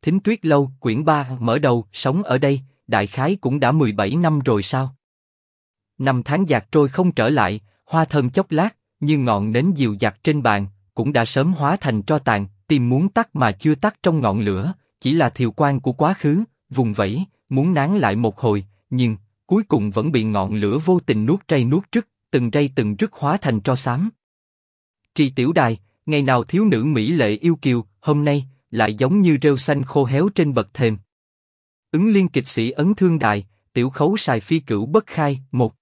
Thính Tuyết Lâu, quyển 3, mở đầu, sống ở đây, đại khái cũng đã 17 năm rồi sao? Năm tháng dạt trôi không trở lại, hoa thơm chốc lát, như ngọn nến dịu dặt trên bàn, cũng đã sớm hóa thành tro tàn, tim muốn tắt mà chưa tắt trong ngọn lửa, chỉ là thiều quang của quá khứ, vùng vẫy, muốn nán lại một hồi, nhưng cuối cùng vẫn bị ngọn lửa vô tình nuốt rây nuốt rứt, từng rây từng rứt hóa thành tro xám. Trì Tiểu Đài, ngày nào thiếu nữ mỹ lệ yêu kiều, hôm nay lại giống như rêu xanh khô héo trên bậc thềm. Ứng Liên kịch sĩ ấn thương đài, tiểu khấu sài phi cửu bất khai, 1.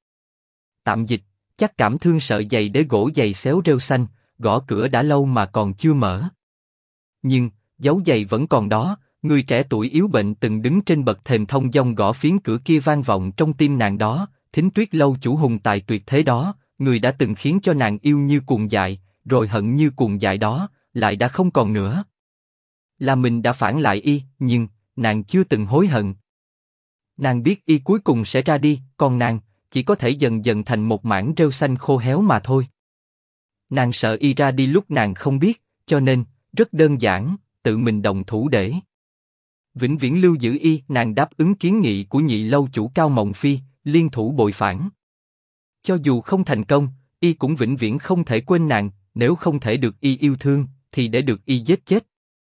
Tạm dịch, chắc cảm thương sợ giày đế gỗ giày xéo rêu xanh, gõ cửa đã lâu mà còn chưa mở. Nhưng, dấu giày vẫn còn đó, người trẻ tuổi yếu bệnh từng đứng trên bậc thềm thông dong gõ phiến cửa kia vang vọng trong tim nàng đó, Thính Tuyết Lâu chủ hùng tài tuyệt thế đó, người đã từng khiến cho nàng yêu như cuồng dại, rồi hận như cuồng dại đó, lại đã không còn nữa. Là mình đã phản lại y, nhưng nàng chưa từng hối hận. Nàng biết y cuối cùng sẽ ra đi, còn nàng chỉ có thể dần dần thành một mảng rêu xanh khô héo mà thôi. Nàng sợ y ra đi lúc nàng không biết, cho nên rất đơn giản, tự mình động thủ để vĩnh viễn lưu giữ y. Nàng đáp ứng kiến nghị của nhị lâu chủ Cao Mộng Phi, liên thủ bội phản. Cho dù không thành công, y cũng vĩnh viễn không thể quên nàng. Nếu không thể được y yêu thương, thì để được y giết chết.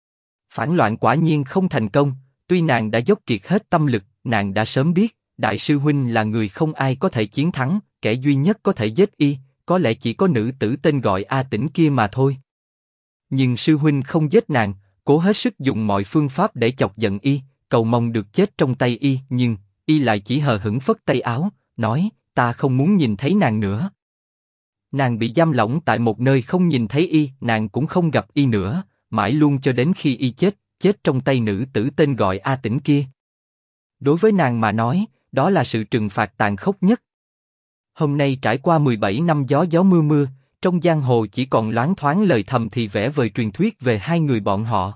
Phản loạn quả nhiên không thành công, tuy nàng đã dốc kiệt hết tâm lực, nàng đã sớm biết, đại sư huynh là người không ai có thể chiến thắng, kẻ duy nhất có thể giết y, có lẽ chỉ có nữ tử tên gọi A Tĩnh kia mà thôi. Nhưng sư huynh không giết nàng, cố hết sức dùng mọi phương pháp để chọc giận y, cầu mong được chết trong tay y, nhưng y lại chỉ hờ hững phất tay áo, nói, ta không muốn nhìn thấy nàng nữa. Nàng bị giam lỏng tại một nơi không nhìn thấy y, nàng cũng không gặp y nữa, mãi luôn cho đến khi y chết, chết trong tay nữ tử tên gọi A Tĩnh kia. Đối với nàng mà nói, đó là sự trừng phạt tàn khốc nhất. Hôm nay trải qua 17 năm gió gió mưa mưa, trong giang hồ chỉ còn loáng thoáng lời thầm thì vẽ vời truyền thuyết về hai người bọn họ.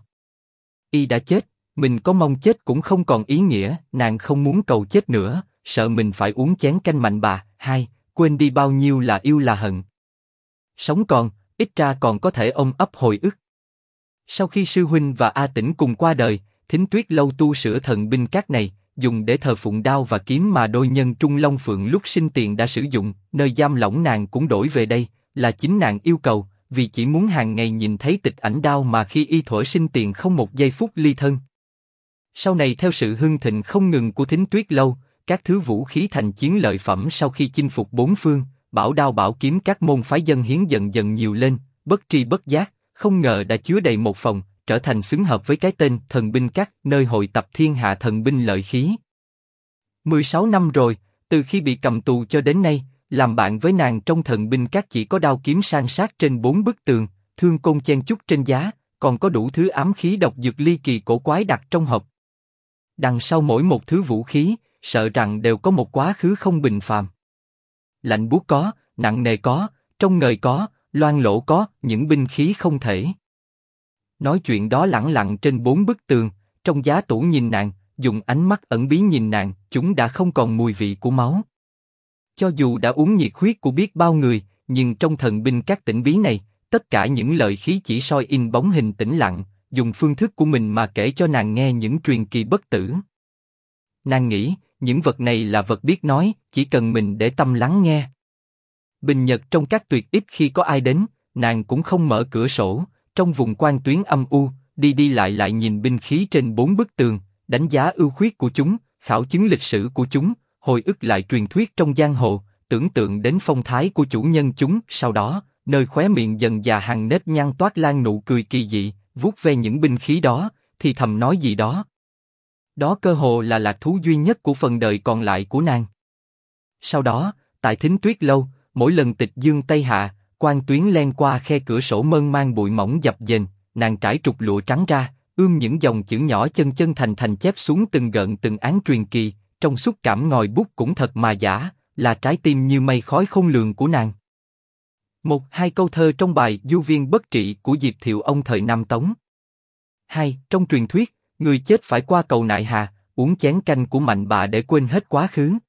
Y đã chết, mình có mong chết cũng không còn ý nghĩa, nàng không muốn cầu chết nữa, sợ mình phải uống chén canh mạnh bà, hai, quên đi bao nhiêu là yêu là hận. Sống còn, ít ra còn có thể ôm ấp hồi ức. Sau khi sư huynh và A Tĩnh cùng qua đời, Thính Tuyết Lâu tu sửa thần binh các này, dùng để thờ phụng đao và kiếm mà đôi nhân Trung Long Phượng lúc sinh tiền đã sử dụng, nơi giam lỏng nàng cũng đổi về đây, là chính nàng yêu cầu, vì chỉ muốn hàng ngày nhìn thấy tịch ảnh đao mà khi y thuở sinh tiền không một giây phút ly thân. Sau này theo sự hưng thịnh không ngừng của Thính Tuyết Lâu, các thứ vũ khí thành chiến lợi phẩm sau khi chinh phục bốn phương, bảo đao bảo kiếm các môn phái dân hiến dần dần nhiều lên, bất tri bất giác, không ngờ đã chứa đầy một phòng, trở thành xứng hợp với cái tên thần binh các, nơi hội tập thiên hạ thần binh lợi khí. 16 năm rồi, từ khi bị cầm tù cho đến nay, làm bạn với nàng trong thần binh các chỉ có đao kiếm san sát trên 4 bức tường, thương côn chen chúc trên giá, còn có đủ thứ ám khí độc dược ly kỳ cổ quái đặt trong hộp. Đằng sau mỗi một thứ vũ khí, sợ rằng đều có một quá khứ không bình phàm. Lạnh buốt có, nặng nề có, trong ngời có, loang lổ có, những binh khí không thể. Nói chuyện đó lẳng lặng trên 4 bức tường, trong giá tủ nhìn nàng, dùng ánh mắt ẩn bí nhìn nàng, chúng đã không còn mùi vị của máu. Cho dù đã uống nhiệt huyết của biết bao người, nhưng trong thần binh các tĩnh bí này, tất cả những lợi khí chỉ soi in bóng hình tĩnh lặng, dùng phương thức của mình mà kể cho nàng nghe những truyền kỳ bất tử. Nàng nghĩ, những vật này là vật biết nói, chỉ cần mình để tâm lắng nghe. Bình nhật trong các tuyệt ít khi có ai đến, nàng cũng không mở cửa sổ, trong vùng quan tuyến âm u, đi đi lại nhìn binh khí trên 4 bức tường, đánh giá ưu khuyết của chúng, khảo chứng lịch sử của chúng, hồi ức lại truyền thuyết trong giang hồ, tưởng tượng đến phong thái của chủ nhân chúng. Sau đó, nơi khóe miệng dần già hàng nếp nhăn toát lan nụ cười kỳ dị, vuốt ve những binh khí đó, thì thầm nói gì đó. Đó cơ hồ là lạc thú duy nhất của phần đời còn lại của nàng. Sau đó, tại Thính Tuyết Lâu, mỗi lần tịch dương tây hạ, quan tuyến len qua khe cửa sổ mơn man bụi mỏng dập dềnh, nàng trải trục lụa trắng ra, những dòng chữ nhỏ chân chân thành chép xuống từng gợn từng án truyền kỳ, trong xúc cảm ngòi bút cũng thật mà giả, là trái tim như mây khói không lường của nàng. Một, hai câu thơ trong bài Du Viên Bất Trị của Diệp Thiệu Ông thời Nam Tống. 2. Trong truyền thuyết, người chết phải qua cầu Nại Hà, uống chén canh của mạnh bà để quên hết quá khứ.